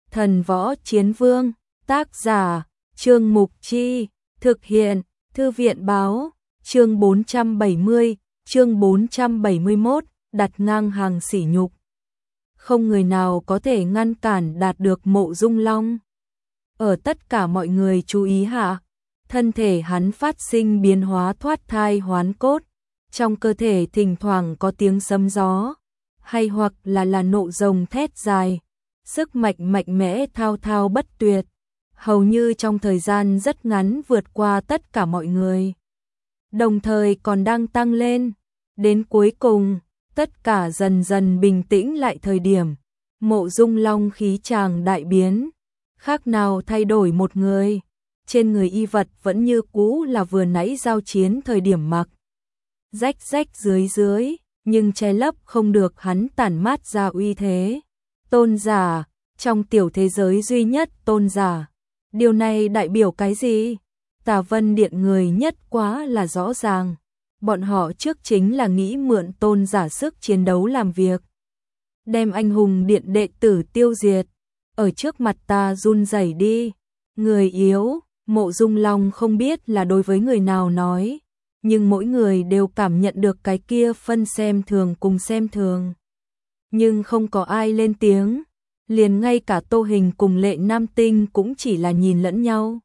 Thần Võ Chiến Vương, tác giả, Trương Mục Chi, thực hiện, Thư viện Báo, chương 470, chương 471, đặt ngang hàng sỉ nhục. Không người nào có thể ngăn cản đạt được Mộ Dung Long. Ở tất cả mọi người chú ý hạ, thân thể hắn phát sinh biến hóa thoát thai hoán cốt, trong cơ thể thỉnh thoảng có tiếng sấm gió, hay hoặc là nộ rồng thét dài, sức mạnh mạnh mẽ thao thao bất tuyệt, hầu như trong thời gian rất ngắn vượt qua tất cả mọi người. Đồng thời còn đang tăng lên, đến cuối cùng, tất cả dần dần bình tĩnh lại thời điểm, Mộ Dung Long khí chàng đại biến, khác nào thay đổi một người, trên người y vật vẫn như cũ là vừa nãy giao chiến thời điểm mặc. Rách rách dưới, nhưng che lấp không được hắn tản mát ra uy thế. Tôn giả, trong tiểu thế giới duy nhất tôn giả. Điều này đại biểu cái gì? Tà Vân Điện người nhất quá là rõ ràng. Bọn họ trước chính là nghĩ mượn tôn giả sức chiến đấu làm việc. Đem anh hùng điện đệ tử tiêu diệt. Ở trước mặt ta run rẩy đi. Người yếu, Mộ Dung Long không biết là đối với người nào nói. Nhưng mỗi người đều cảm nhận được cái kia phân xem thường cùng xem thường. Nhưng không có ai lên tiếng. Liền ngay cả Tô Hình cùng Lệ Nam Tinh cũng chỉ là nhìn lẫn nhau.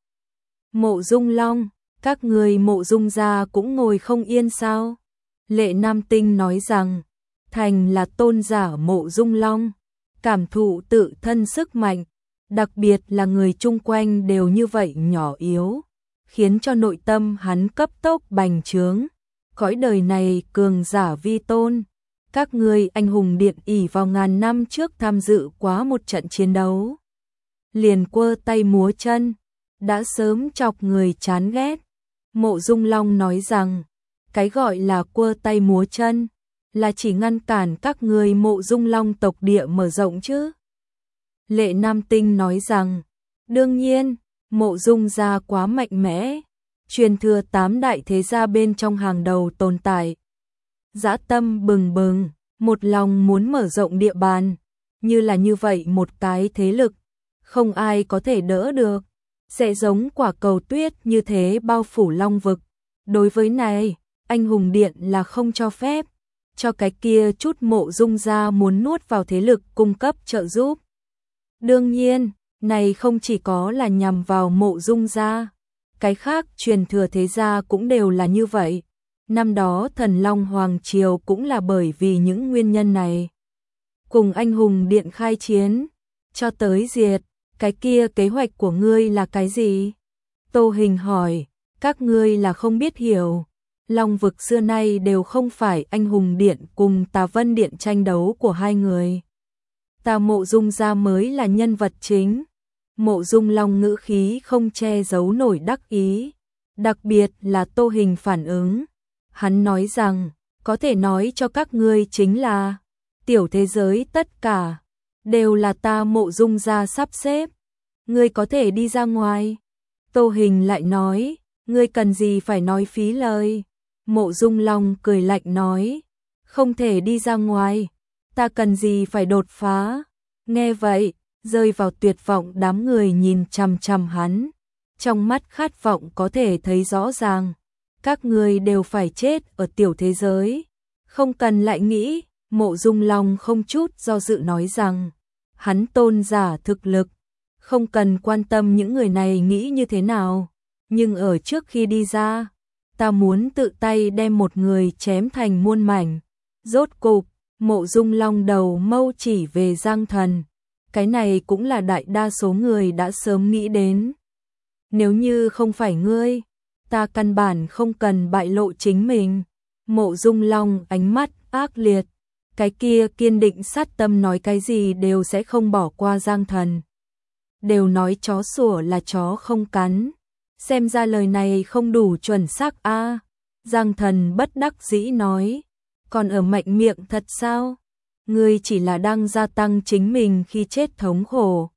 Mộ Dung Long, các người Mộ Dung gia cũng ngồi không yên sao? Lệ Nam Tinh nói rằng, thành là tôn giả Mộ Dung Long, cảm thụ tự thân sức mạnh, đặc biệt là người chung quanh đều như vậy nhỏ yếu, khiến cho nội tâm hắn cấp tốc bành trướng. Cõi đời này cường giả vi tôn. Các ngươi anh hùng điện ỷ vào ngàn năm trước tham dự quá một trận chiến đấu. Liền quơ tay múa chân, đã sớm chọc người chán ghét. Mộ Dung Long nói rằng, cái gọi là quơ tay múa chân, là chỉ ngăn cản các ngươi Mộ Dung Long tộc địa mở rộng chứ. Lệ Nam Tinh nói rằng, đương nhiên, Mộ Dung gia quá mạnh mẽ, truyền thừa 8 đại thế gia bên trong hàng đầu tồn tại. Dã tâm bừng bừng, một lòng muốn mở rộng địa bàn, như là như vậy một cái thế lực, không ai có thể đỡ được, sẽ giống quả cầu tuyết như thế bao phủ Long vực. Đối với này, anh hùng điện là không cho phép, cho cái kia chút Mộ Dung gia muốn nuốt vào thế lực cung cấp trợ giúp. Đương nhiên, này không chỉ có là nhằm vào Mộ Dung gia, cái khác truyền thừa thế gia cũng đều là như vậy. Năm đó Thần Long Hoàng Triều cũng là bởi vì những nguyên nhân này. Cùng anh hùng điện khai chiến, cho tới diệt, cái kia kế hoạch của ngươi là cái gì? Tô Hình hỏi, các ngươi là không biết hiểu. Long vực xưa nay đều không phải anh hùng điện cùng Tà Vân Điện tranh đấu của hai người. Ta Mộ Dung gia mới là nhân vật chính. Mộ Dung Long ngữ khí không che giấu nổi đắc ý, đặc biệt là Tô Hình phản ứng. Hắn nói rằng, có thể nói cho các ngươi chính là, tiểu thế giới tất cả, đều là ta Mộ Dung gia sắp xếp. Ngươi có thể đi ra ngoài. Tô Hình lại nói, ngươi cần gì phải nói phí lời. Mộ Dung Long cười lạnh nói, không thể đi ra ngoài, ta cần gì phải đột phá. Nghe vậy, rơi vào tuyệt vọng đám người nhìn chằm chằm hắn, trong mắt khát vọng có thể thấy rõ ràng. Các người đều phải chết ở tiểu thế giới, không cần lại nghĩ. Mộ Dung Long không chút do dự nói rằng, hắn tôn giả thực lực, không cần quan tâm những người này nghĩ như thế nào, nhưng ở trước khi đi ra, ta muốn tự tay đem một người chém thành muôn mảnh. Rốt cục, Mộ Dung Long đầu mâu chỉ về Giang Thần, cái này cũng là đại đa số người đã sớm nghĩ đến. Nếu như không phải ngươi, ta căn bản không cần bại lộ chính mình. Mộ Dung Long ánh mắt ác liệt, cái kia kiên định sát tâm nói cái gì đều sẽ không bỏ qua Giang Thần. Đều nói chó sủa là chó không cắn, xem ra lời này không đủ chuẩn xác a. Giang Thần bất đắc dĩ nói, còn ở mạnh miệng thật sao? Ngươi chỉ là đang gia tăng chính mình khi chết thống khổ.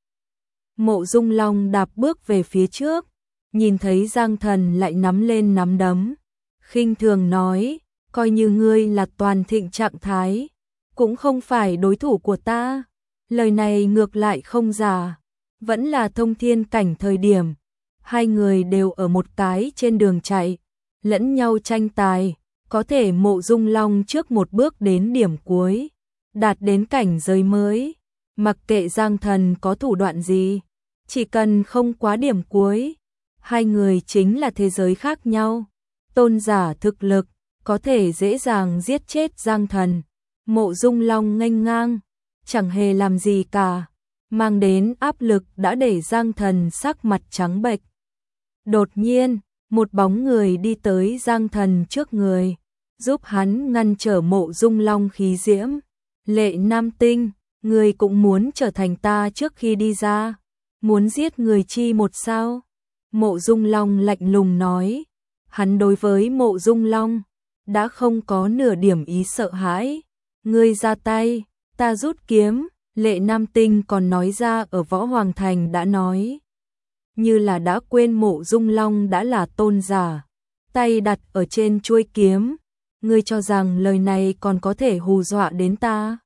Mộ Dung Long đạp bước về phía trước, nhìn thấy Giang Thần lại nắm lên nắm đấm, khinh thường nói, coi như ngươi là toàn thịnh trạng thái, cũng không phải đối thủ của ta. Lời này ngược lại không giả, vẫn là thông thiên cảnh thời điểm. Hai người đều ở một cái trên đường chạy, lẫn nhau tranh tài, có thể Mộ Dung Long trước một bước đến điểm cuối, đạt đến cảnh giới mới, mặc kệ Giang Thần có thủ đoạn gì, chỉ cần không quá điểm cuối, hai người chính là thế giới khác nhau. Tôn giả thực lực, có thể dễ dàng giết chết Giang Thần, Mộ Dung Long nghênh ngang, chẳng hề làm gì cả, mang đến áp lực đã để Giang Thần sắc mặt trắng bệch. Đột nhiên, một bóng người đi tới Giang Thần trước người, giúp hắn ngăn trở Mộ Dung Long khí diễm. Lệ Nam Tinh, người cũng muốn trở thành ta trước khi đi ra, muốn giết người chi một sao? Mộ Dung Long lạnh lùng nói, hắn đối với Mộ Dung Long đã không có nửa điểm ý sợ hãi. Ngươi ra tay, ta rút kiếm. Lệ Nam Tinh còn nói ra ở Võ Hoàng Thành đã nói, như là đã quên Mộ Dung Long đã là tôn giả, tay đặt ở trên chuôi kiếm. Ngươi cho rằng lời này còn có thể hù dọa đến ta?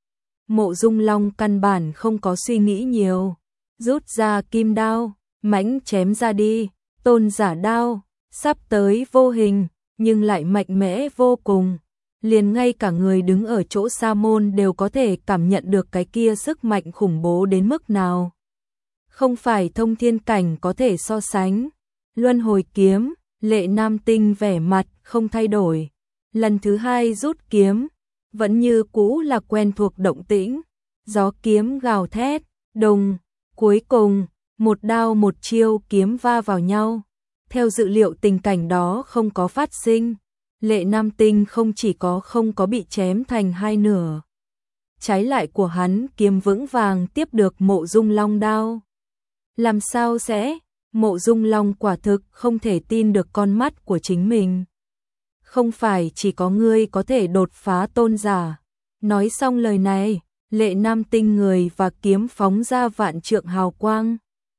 Mộ Dung Long căn bản không có suy nghĩ nhiều, rút ra kim đao, mãnh chém ra đi. Tôn giả đao, sắp tới vô hình, nhưng lại mạnh mẽ vô cùng. Liền ngay cả người đứng ở chỗ Sa Môn đều có thể cảm nhận được cái kia sức mạnh khủng bố đến mức nào. Không phải thông thiên cảnh có thể so sánh. Luân hồi kiếm, Lệ Nam Tinh vẻ mặt không thay đổi. Lần thứ hai rút kiếm, vẫn như cũ là quen thuộc động tĩnh. Gió kiếm gào thét, đùng, cuối cùng, một đao một chiêu kiếm va vào nhau. Theo dự liệu tình cảnh đó không có phát sinh. Lệ Nam Tinh không chỉ không có bị chém thành hai nửa, trái lại của hắn kiếm vững vàng tiếp được Mộ Dung Long đao. Làm sao sẽ? Mộ Dung Long quả thực không thể tin được con mắt của chính mình. Không phải chỉ có ngươi có thể đột phá tôn giả. Nói xong lời này, Lệ Nam Tinh người và kiếm phóng ra vạn trượng hào quang.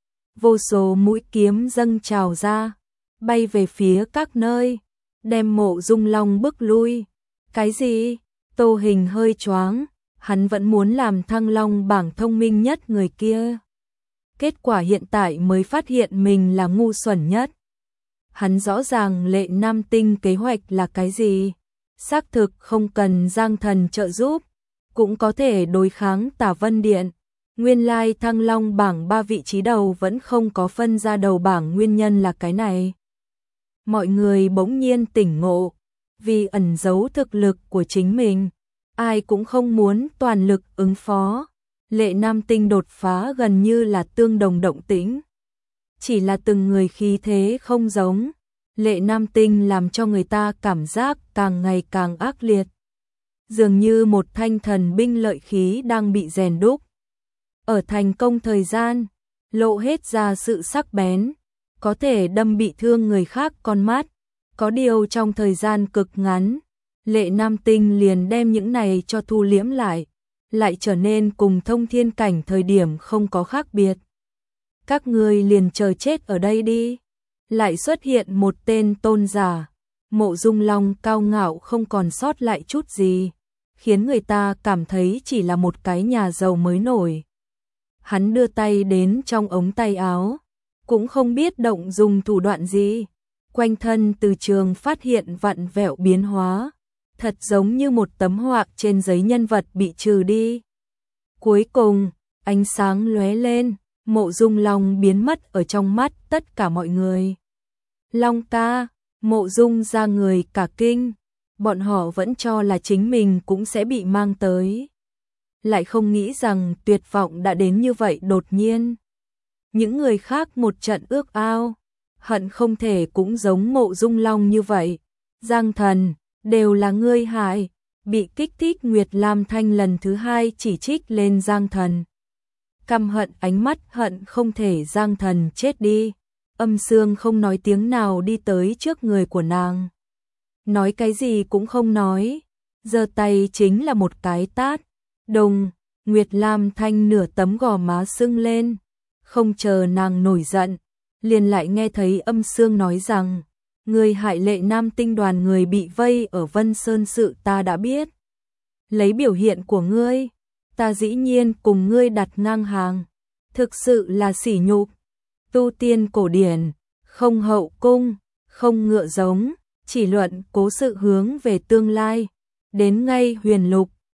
Vô số mũi kiếm dâng trào ra, bay về phía các nơi, đem Mộ Dung Long bức lui. Cái gì? Tô Hình hơi choáng, hắn vẫn muốn làm Thăng Long bảng thông minh nhất người kia. Kết quả hiện tại mới phát hiện mình là ngu xuẩn nhất. Hắn rõ ràng Lệ Nam Tinh kế hoạch là cái gì. Xác thực không cần Giang Thần trợ giúp, cũng có thể đối kháng Tả Vân Điện. Nguyên lai Thăng Long bảng 3 vị trí đầu vẫn không có phân ra đầu bảng, nguyên nhân là cái này. Mọi người bỗng nhiên tỉnh ngộ, vì ẩn giấu thực lực của chính mình, ai cũng không muốn toàn lực ứng phó. Lệ Nam Tinh đột phá gần như là tương đồng động tĩnh, chỉ là từng người khí thế không giống. Lệ Nam Tinh làm cho người ta cảm giác càng ngày càng ác liệt, dường như một thanh thần binh lợi khí đang bị rèn đúc. Ở thành công thời gian, lộ hết ra sự sắc bén, có thể đâm bị thương người khác con mắt. Có điều trong thời gian cực ngắn, Lệ Nam Tinh liền đem những này cho thu liễm lại trở nên cùng thông thiên cảnh thời điểm không có khác biệt. Các ngươi liền chờ chết ở đây đi. Lại xuất hiện một tên tôn giả, Mộ Dung Long cao ngạo không còn sót lại chút gì, khiến người ta cảm thấy chỉ là một cái nhà giàu mới nổi. Hắn đưa tay đến trong ống tay áo, cũng không biết động dùng thủ đoạn gì. Quanh thân từ trường phát hiện vặn vẹo biến hóa, thật giống như một tấm họa trên giấy nhân vật bị trừ đi. Cuối cùng, ánh sáng lóe lên, Mộ Dung Long biến mất ở trong mắt tất cả mọi người. Long ca, Mộ Dung ra người cả kinh, bọn họ vẫn cho là chính mình cũng sẽ bị mang tới. Lại không nghĩ rằng tuyệt vọng đã đến như vậy đột nhiên. Những người khác một trận ước ao, hận không thể cũng giống Mộ Dung Long như vậy. Giang Thần, đều là ngươi hại. Bị kích thích Nguyệt Lam Thanh lần thứ hai chỉ trích lên Giang Thần. Căm hận ánh mắt hận không thể Giang Thần chết đi. Âm Sương không nói tiếng nào đi tới trước người của nàng. Nói cái gì cũng không nói, giơ tay chính là một cái tát. Đùng, Nguyệt Lam Thanh nửa tấm gò má sưng lên. Không chờ nàng nổi giận, liền lại nghe thấy Âm Sương nói rằng, người hại Lệ Nam Tinh đoàn người bị vây ở Vân Sơn sự ta đã biết. Lấy biểu hiện của ngươi, ta dĩ nhiên cùng ngươi đặt ngang hàng. thực sự là sỉ nhục. Tu tiên cổ điển, không hậu cung, không ngựa giống, chỉ luận cố sự hướng về tương lai. Đến ngay huyền lục,